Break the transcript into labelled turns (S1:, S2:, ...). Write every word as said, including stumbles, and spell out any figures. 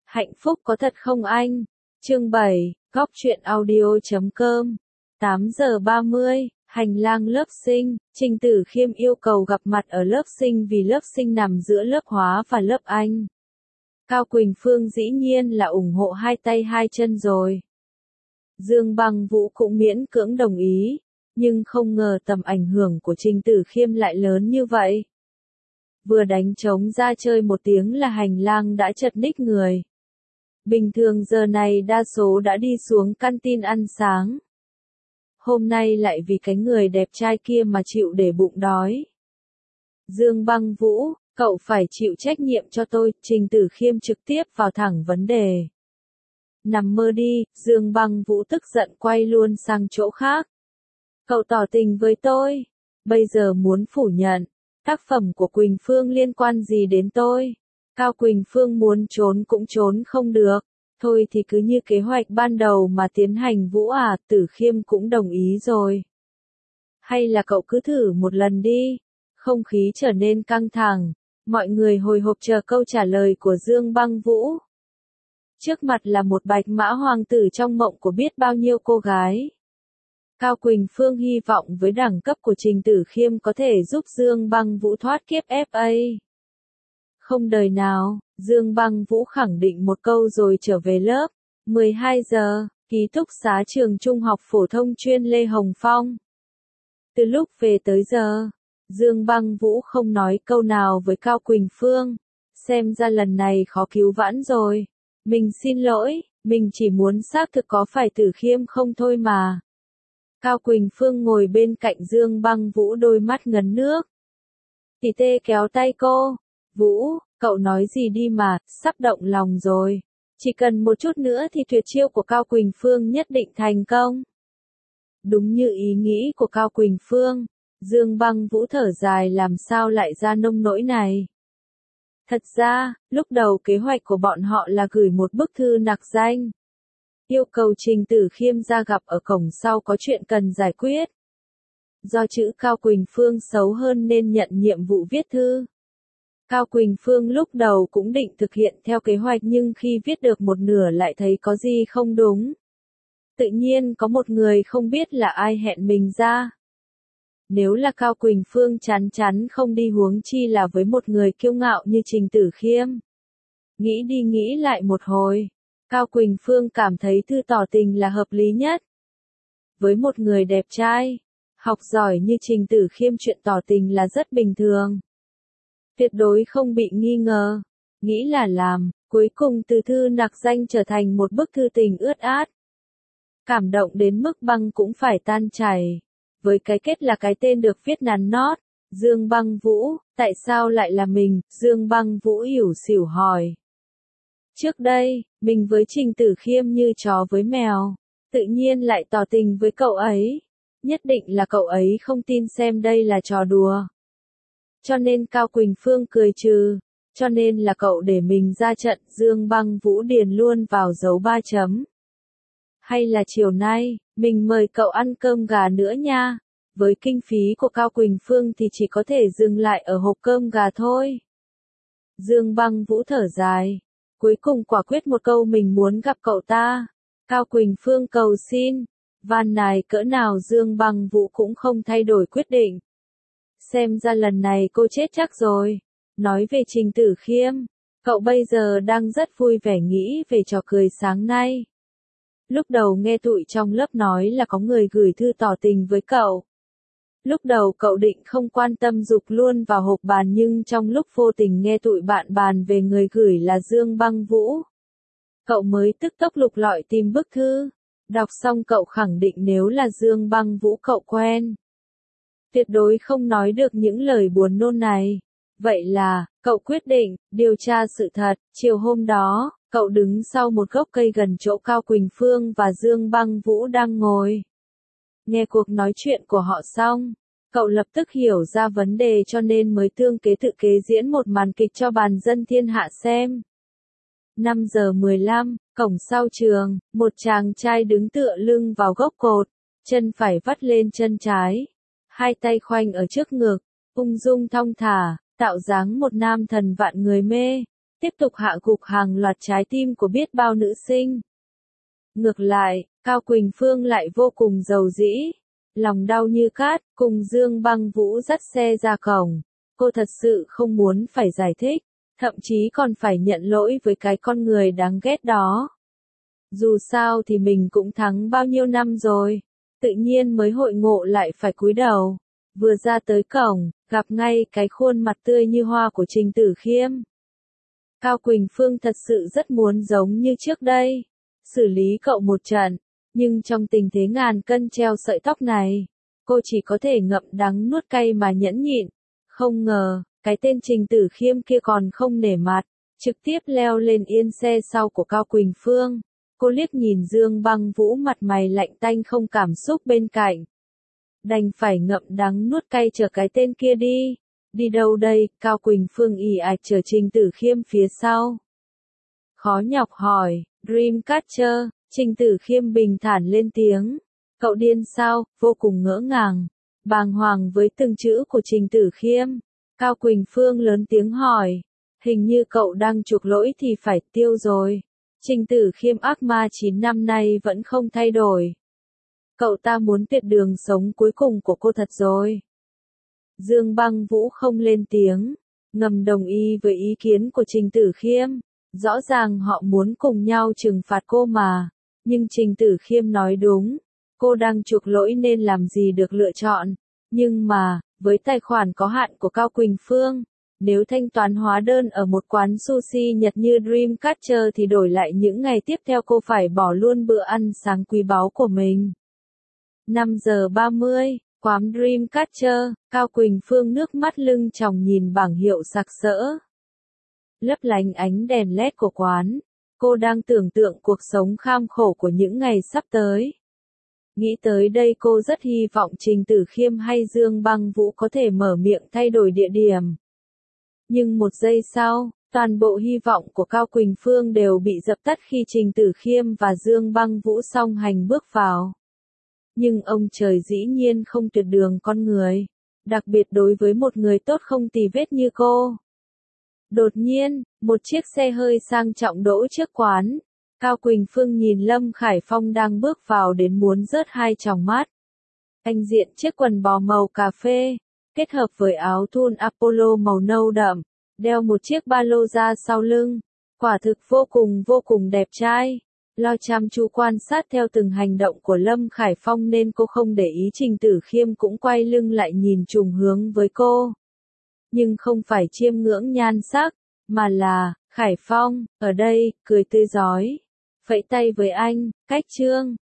S1: Hạnh phúc có thật không anh? Chương bảy, góc truyện audio chấm com. tám giờ ba mươi, hành lang lớp sinh, Trình Tử Khiêm yêu cầu gặp mặt ở lớp sinh vì lớp sinh nằm giữa lớp hóa và lớp Anh. Cao Quỳnh Phương dĩ nhiên là ủng hộ hai tay hai chân rồi. Dương Băng Vũ cũng miễn cưỡng đồng ý, nhưng không ngờ tầm ảnh hưởng của Trình Tử Khiêm lại lớn như vậy. Vừa đánh trống ra chơi một tiếng là hành lang đã chật ních người. Bình thường giờ này đa số đã đi xuống canteen ăn sáng. Hôm nay lại vì cái người đẹp trai kia mà chịu để bụng đói. Dương Băng Vũ, cậu phải chịu trách nhiệm cho tôi, Trình Tử Khiêm trực tiếp vào thẳng vấn đề. Nằm mơ đi, Dương Băng Vũ tức giận quay luôn sang chỗ khác. Cậu tỏ tình với tôi, bây giờ muốn phủ nhận, tác phẩm của Quỳnh Phương liên quan gì đến tôi? Cao Quỳnh Phương muốn trốn cũng trốn không được, thôi thì cứ như kế hoạch ban đầu mà tiến hành Vũ à, Tử Khiêm cũng đồng ý rồi. Hay là cậu cứ thử một lần đi, không khí trở nên căng thẳng, mọi người hồi hộp chờ câu trả lời của Dương Băng Vũ. Trước mặt là một bạch mã hoàng tử trong mộng của biết bao nhiêu cô gái. Cao Quỳnh Phương hy vọng với đẳng cấp của Trình Tử Khiêm có thể giúp Dương Băng Vũ thoát kiếp ép a. Không đời nào, Dương Băng Vũ khẳng định một câu rồi trở về lớp. mười hai giờ, ký túc xá trường trung học phổ thông chuyên Lê Hồng Phong. Từ lúc về tới giờ, Dương Băng Vũ không nói câu nào với Cao Quỳnh Phương. Xem ra lần này khó cứu vãn rồi. Mình xin lỗi, mình chỉ muốn xác thực có phải Tử Khiêm không thôi mà. Cao Quỳnh Phương ngồi bên cạnh Dương Băng Vũ đôi mắt ngấn nước. Tỷ tê kéo tay cô. Vũ, cậu nói gì đi mà, sắp động lòng rồi. Chỉ cần một chút nữa thì tuyệt chiêu của Cao Quỳnh Phương nhất định thành công. Đúng như ý nghĩ của Cao Quỳnh Phương, Dương Băng Vũ thở dài làm sao lại ra nông nỗi này. Thật ra, lúc đầu kế hoạch của bọn họ là gửi một bức thư nặc danh. Yêu cầu Trình Tử Khiêm ra gặp ở cổng sau có chuyện cần giải quyết. Do chữ Cao Quỳnh Phương xấu hơn nên nhận nhiệm vụ viết thư. Cao Quỳnh Phương lúc đầu cũng định thực hiện theo kế hoạch nhưng khi viết được một nửa lại thấy có gì không đúng. Tự nhiên có một người không biết là ai hẹn mình ra. Nếu là Cao Quỳnh Phương chắn chắn không đi huống chi là với một người kiêu ngạo như Trình Tử Khiêm. Nghĩ đi nghĩ lại một hồi, Cao Quỳnh Phương cảm thấy thư tỏ tình là hợp lý nhất. Với một người đẹp trai, học giỏi như Trình Tử Khiêm chuyện tỏ tình là rất bình thường. Tuyệt đối không bị nghi ngờ. Nghĩ là làm, cuối cùng từ thư nặc danh trở thành một bức thư tình ướt át. Cảm động đến mức băng cũng phải tan chảy. Với cái kết là cái tên được viết nắn nót, Dương Băng Vũ, tại sao lại là mình, Dương Băng Vũ ỉu xỉu hỏi. Trước đây, mình với Trình Tử Khiêm như chó với mèo, tự nhiên lại tỏ tình với cậu ấy. Nhất định là cậu ấy không tin xem đây là trò đùa. Cho nên Cao Quỳnh Phương cười trừ, cho nên là cậu để mình ra trận, Dương Băng Vũ điền luôn vào dấu ba chấm. Hay là chiều nay, mình mời cậu ăn cơm gà nữa nha. Với kinh phí của Cao Quỳnh Phương thì chỉ có thể dừng lại ở hộp cơm gà thôi. Dương Băng Vũ thở dài, cuối cùng quả quyết một câu mình muốn gặp cậu ta. Cao Quỳnh Phương cầu xin, van nài cỡ nào Dương Băng Vũ cũng không thay đổi quyết định. Xem ra lần này cô chết chắc rồi. Nói về Trình Tử Khiêm, cậu bây giờ đang rất vui vẻ nghĩ về trò cười sáng nay. Lúc đầu nghe tụi trong lớp nói là có người gửi thư tỏ tình với cậu. Lúc đầu cậu định không quan tâm dục luôn vào hộp bàn nhưng trong lúc vô tình nghe tụi bạn bàn về người gửi là Dương Băng Vũ. Cậu mới tức tốc lục lọi tìm bức thư. Đọc xong cậu khẳng định nếu là Dương Băng Vũ cậu quen. Tuyệt đối không nói được những lời buồn nôn này. Vậy là, cậu quyết định, điều tra sự thật. Chiều hôm đó, cậu đứng sau một gốc cây gần chỗ Cao Quỳnh Phương và Dương Băng Vũ đang ngồi. Nghe cuộc nói chuyện của họ xong, cậu lập tức hiểu ra vấn đề cho nên mới tương kế tự kế diễn một màn kịch cho bàn dân thiên hạ xem. năm giờ mười lăm, cổng sau trường, một chàng trai đứng tựa lưng vào gốc cột, chân phải vắt lên chân trái, hai tay khoanh ở trước ngực, ung dung thong thả, tạo dáng một nam thần vạn người mê. tiếp tục hạ gục hàng loạt trái tim của biết bao nữ sinh. Ngược lại, Cao Quỳnh Phương lại vô cùng giàu dĩ, lòng đau như cát, cùng Dương Băng Vũ dắt xe ra cổng. Cô thật sự không muốn phải giải thích, thậm chí còn phải nhận lỗi với cái con người đáng ghét đó. Dù sao thì mình cũng thắng bao nhiêu năm rồi, tự nhiên mới hội ngộ lại phải cúi đầu. Vừa ra tới cổng, gặp ngay cái khuôn mặt tươi như hoa của Trình Tử Khiêm. Cao Quỳnh Phương thật sự rất muốn giống như trước đây, xử lý cậu một trận, nhưng trong tình thế ngàn cân treo sợi tóc này, cô chỉ có thể ngậm đắng nuốt cay mà nhẫn nhịn. Không ngờ, cái tên Trình Tử Khiêm kia còn không nể mặt, trực tiếp leo lên yên xe sau của Cao Quỳnh Phương. Cô liếc nhìn Dương Băng Vũ mặt mày lạnh tanh không cảm xúc bên cạnh. Đành phải ngậm đắng nuốt cay chờ cái tên kia đi. Đi đâu đây? Cao Quỳnh Phương ì ạch chờ Trình Tử Khiêm phía sau. Khó nhọc hỏi, Dreamcatcher, Trình Tử Khiêm bình thản lên tiếng. Cậu điên sao? Vô cùng ngỡ ngàng, bàng hoàng với từng chữ của Trình Tử Khiêm. Cao Quỳnh Phương lớn tiếng hỏi, hình như cậu đang chuộc lỗi thì phải tiêu rồi. Trình Tử Khiêm ác ma chín năm nay vẫn không thay đổi. Cậu ta muốn tuyệt đường sống cuối cùng của cô thật rồi. Dương Băng Vũ không lên tiếng, ngầm đồng ý với ý kiến của Trình Tử Khiêm. Rõ ràng họ muốn cùng nhau trừng phạt cô mà, nhưng Trình Tử Khiêm nói đúng, cô đang chuộc lỗi nên làm gì được lựa chọn. Nhưng mà, với tài khoản có hạn của Cao Quỳnh Phương, nếu thanh toán hóa đơn ở một quán sushi Nhật như Dreamcatcher thì đổi lại những ngày tiếp theo cô phải bỏ luôn bữa ăn sáng quý báu của mình. năm giờ ba mươi, quán Dreamcatcher, Cao Quỳnh Phương nước mắt lưng tròng nhìn bảng hiệu sặc sỡ. Lấp lánh ánh đèn led của quán, cô đang tưởng tượng cuộc sống kham khổ của những ngày sắp tới. Nghĩ tới đây cô rất hy vọng Trình Tử Khiêm hay Dương Băng Vũ có thể mở miệng thay đổi địa điểm. Nhưng một giây sau, toàn bộ hy vọng của Cao Quỳnh Phương đều bị dập tắt khi Trình Tử Khiêm và Dương Băng Vũ song hành bước vào. Nhưng ông trời dĩ nhiên không tuyệt đường con người, đặc biệt đối với một người tốt không tì vết như cô. Đột nhiên, một chiếc xe hơi sang trọng đỗ trước quán. Cao Quỳnh Phương nhìn Lâm Khải Phong đang bước vào đến muốn rớt hai tròng mắt. Anh diện chiếc quần bò màu cà phê, kết hợp với áo thun Apollo màu nâu đậm, đeo một chiếc ba lô ra sau lưng. Quả thực vô cùng vô cùng đẹp trai. Lo chăm chú quan sát theo từng hành động của Lâm Khải Phong nên cô không để ý Trình Tử Khiêm cũng quay lưng lại nhìn trùng hướng với cô. Nhưng không phải chiêm ngưỡng nhan sắc, mà là, Khải Phong, ở đây, cười tươi rói. Vẫy tay với anh, cách trương.